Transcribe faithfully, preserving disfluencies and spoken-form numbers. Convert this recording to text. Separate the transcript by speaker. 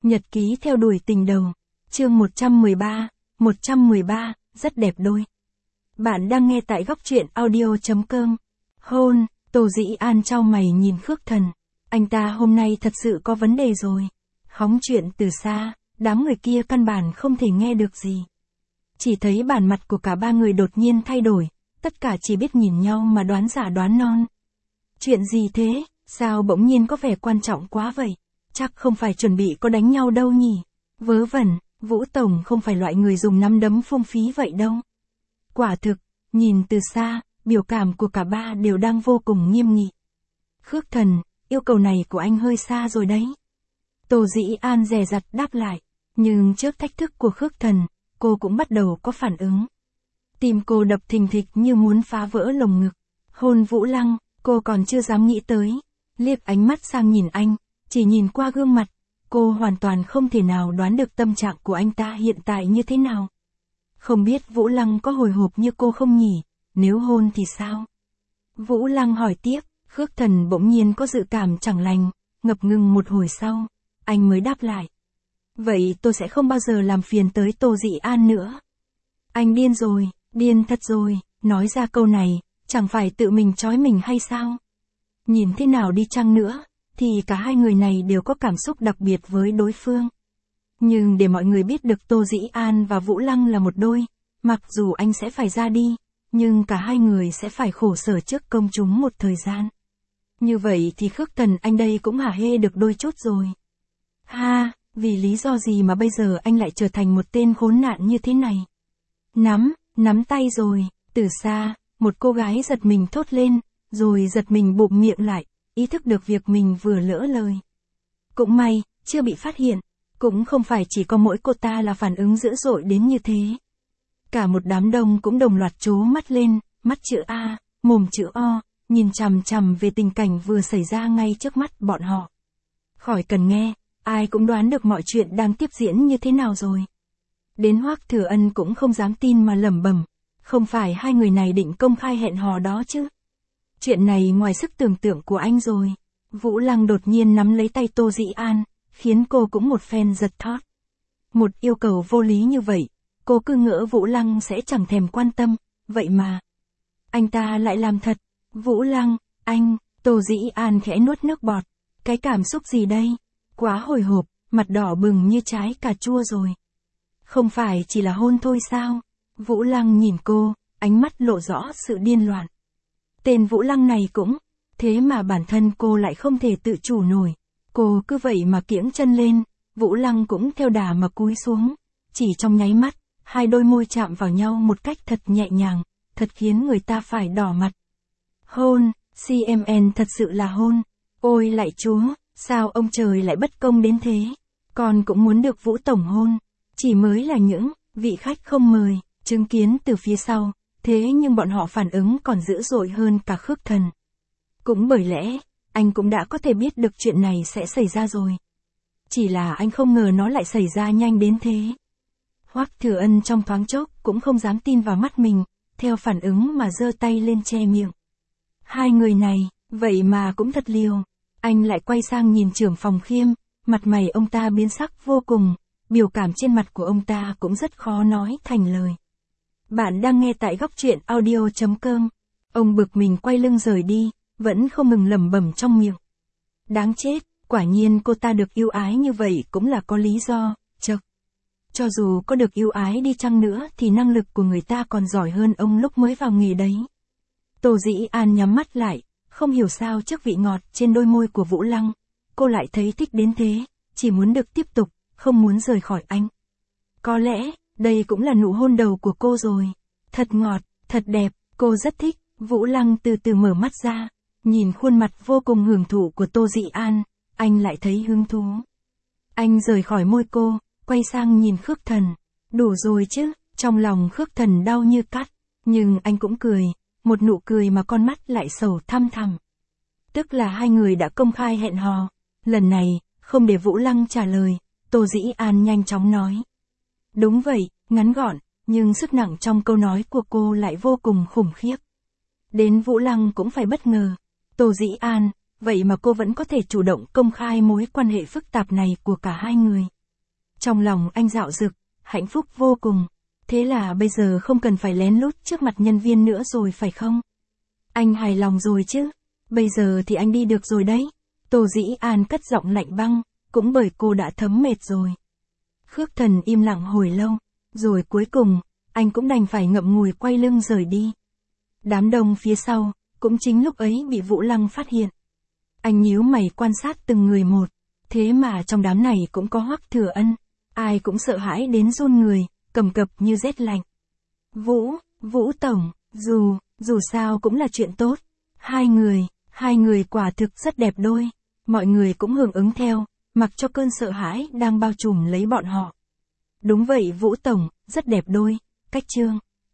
Speaker 1: Nhật ký theo đuổi tình đầu. Chương một trăm mười ba, một trăm mười ba, rất đẹp đôi. Bạn đang nghe tại góc truyện audio chấm com. Hôn, Tô Dĩ An chau mày nhìn Khước Thần. Anh ta hôm nay thật sự có vấn đề rồi. Hóng chuyện từ xa, đám người kia căn bản không thể nghe được gì. Chỉ thấy bản mặt của cả ba người đột nhiên thay đổi, tất cả chỉ biết nhìn nhau mà đoán giả đoán non. Chuyện gì thế, sao bỗng nhiên có vẻ quan trọng quá vậy? Chắc không phải chuẩn bị có đánh nhau đâu nhỉ? Vớ vẩn, Vũ Tổng không phải loại người dùng nắm đấm phung phí vậy đâu. Quả thực, nhìn từ xa, biểu cảm của cả ba đều đang vô cùng nghiêm nghị. Khước Thần, yêu cầu này của anh hơi xa rồi đấy. Tô Dĩ An dè dặt đáp lại, nhưng trước thách thức của Khước Thần, cô cũng bắt đầu có phản ứng. Tim cô đập thình thịch như muốn phá vỡ lồng ngực. Hôn Vũ Lăng, cô còn chưa dám nghĩ tới. Liếc ánh mắt sang nhìn anh, chỉ nhìn qua gương mặt, cô hoàn toàn không thể nào đoán được tâm trạng của anh ta hiện tại như thế nào. Không biết Vũ Lăng có hồi hộp như cô không nhỉ, nếu hôn thì sao? Vũ Lăng hỏi tiếp, Khước Thần bỗng nhiên có dự cảm chẳng lành, ngập ngừng một hồi sau, anh mới đáp lại. Vậy tôi sẽ không bao giờ làm phiền tới Tô Dĩ An nữa. Anh điên rồi, điên thật rồi, nói ra câu này, chẳng phải tự mình trói mình hay sao? Nhìn thế nào đi chăng nữa, thì cả hai người này đều có cảm xúc đặc biệt với đối phương. Nhưng để mọi người biết được Tô Dĩ An và Vũ Lăng là một đôi, mặc dù anh sẽ phải ra đi, nhưng cả hai người sẽ phải khổ sở trước công chúng một thời gian. Như vậy thì Khước Thần anh đây cũng hả hê được đôi chút rồi. Ha, vì lý do gì mà bây giờ anh lại trở thành một tên khốn nạn như thế này? Nắm, nắm tay rồi, từ xa, một cô gái giật mình thốt lên, rồi giật mình bụm miệng lại, ý thức được việc mình vừa lỡ lời. Cũng may, chưa bị phát hiện, cũng không phải chỉ có mỗi cô ta là phản ứng dữ dội đến như thế. Cả một đám đông cũng đồng loạt trố mắt lên, mắt chữ A, mồm chữ O, nhìn chằm chằm về tình cảnh vừa xảy ra ngay trước mắt bọn họ. Khỏi cần nghe, ai cũng đoán được mọi chuyện đang tiếp diễn như thế nào rồi. Đến Hoắc Thừa Ân cũng không dám tin mà lẩm bẩm, không phải hai người này định công khai hẹn hò đó chứ? Chuyện này ngoài sức tưởng tượng của anh rồi. Vũ Lăng đột nhiên nắm lấy tay Tô Dĩ An, khiến cô cũng một phen giật thót. Một yêu cầu vô lý như vậy, cô cứ ngỡ Vũ Lăng sẽ chẳng thèm quan tâm, vậy mà anh ta lại làm thật. Vũ Lăng, anh, Tô Dĩ An khẽ nuốt nước bọt. Cái cảm xúc gì đây? Quá hồi hộp, mặt đỏ bừng như trái cà chua rồi. Không phải chỉ là hôn thôi sao? Vũ Lăng nhìn cô, ánh mắt lộ rõ sự điên loạn. Tên Vũ Lăng này cũng, thế mà bản thân cô lại không thể tự chủ nổi. Cô cứ vậy mà kiễng chân lên, Vũ Lăng cũng theo đà mà cúi xuống. Chỉ trong nháy mắt, hai đôi môi chạm vào nhau một cách thật nhẹ nhàng, thật khiến người ta phải đỏ mặt. Hôn, xê em en thật sự là hôn. Ôi lạy Chúa, sao ông trời lại bất công đến thế? Con cũng muốn được Vũ Tổng hôn. Chỉ mới là những vị khách không mời, chứng kiến từ phía sau, thế nhưng bọn họ phản ứng còn dữ dội hơn cả Khước Thần. Cũng bởi lẽ, anh cũng đã có thể biết được chuyện này sẽ xảy ra rồi. Chỉ là anh không ngờ nó lại xảy ra nhanh đến thế. Hoắc Thừa Ân trong thoáng chốc cũng không dám tin vào mắt mình, theo phản ứng mà giơ tay lên che miệng. Hai người này, vậy mà cũng thật liều. Anh lại quay sang nhìn trưởng phòng Khiêm, mặt mày ông ta biến sắc vô cùng, biểu cảm trên mặt của ông ta cũng rất khó nói thành lời. Bạn đang nghe tại góc truyện audio chấm com. Ông bực mình quay lưng rời đi, vẫn không ngừng lẩm bẩm trong miệng. Đáng chết, quả nhiên cô ta được yêu ái như vậy cũng là có lý do, chậc. Cho dù có được yêu ái đi chăng nữa thì năng lực của người ta còn giỏi hơn ông lúc mới vào nghề đấy. Tô Dĩ An nhắm mắt lại, không hiểu sao trước vị ngọt trên đôi môi của Vũ Lăng, cô lại thấy thích đến thế, chỉ muốn được tiếp tục, không muốn rời khỏi anh. Có lẽ, đây cũng là nụ hôn đầu của cô rồi. Thật ngọt, thật đẹp, cô rất thích. Vũ Lăng từ từ mở mắt ra, nhìn khuôn mặt vô cùng hưởng thụ của Tô Dĩ An, anh lại thấy hứng thú. Anh rời khỏi môi cô, quay sang nhìn Khước Thần. Đủ rồi chứ, trong lòng Khước Thần đau như cắt, nhưng anh cũng cười, một nụ cười mà con mắt lại sầu thăm thẳm. Tức là hai người đã công khai hẹn hò. Lần này, không để Vũ Lăng trả lời, Tô Dĩ An nhanh chóng nói. Đúng vậy, ngắn gọn, nhưng sức nặng trong câu nói của cô lại vô cùng khủng khiếp. Đến Vũ Lăng cũng phải bất ngờ. Tô Dĩ An, vậy mà cô vẫn có thể chủ động công khai mối quan hệ phức tạp này của cả hai người. Trong lòng anh dạo dực, hạnh phúc vô cùng. Thế là bây giờ không cần phải lén lút trước mặt nhân viên nữa rồi phải không? Anh hài lòng rồi chứ? Bây giờ thì anh đi được rồi đấy. Tô Dĩ An cất giọng lạnh băng, cũng bởi cô đã thấm mệt rồi. Khước Thần im lặng hồi lâu, rồi cuối cùng, anh cũng đành phải ngậm ngùi quay lưng rời đi. Đám đông phía sau, cũng chính lúc ấy bị Vũ Lăng phát hiện. Anh nhíu mày quan sát từng người một, thế mà trong đám này cũng có Hoắc Thừa Ân, ai cũng sợ hãi đến run người, cầm cập như rét lạnh. Vũ, Vũ Tổng, dù, dù sao cũng là chuyện tốt. Hai người, hai người quả thực rất đẹp đôi. Mọi người cũng hưởng ứng theo, mặc cho cơn sợ hãi đang bao trùm lấy bọn họ. Đúng vậy Vũ Tổng, rất đẹp đôi. Cách chương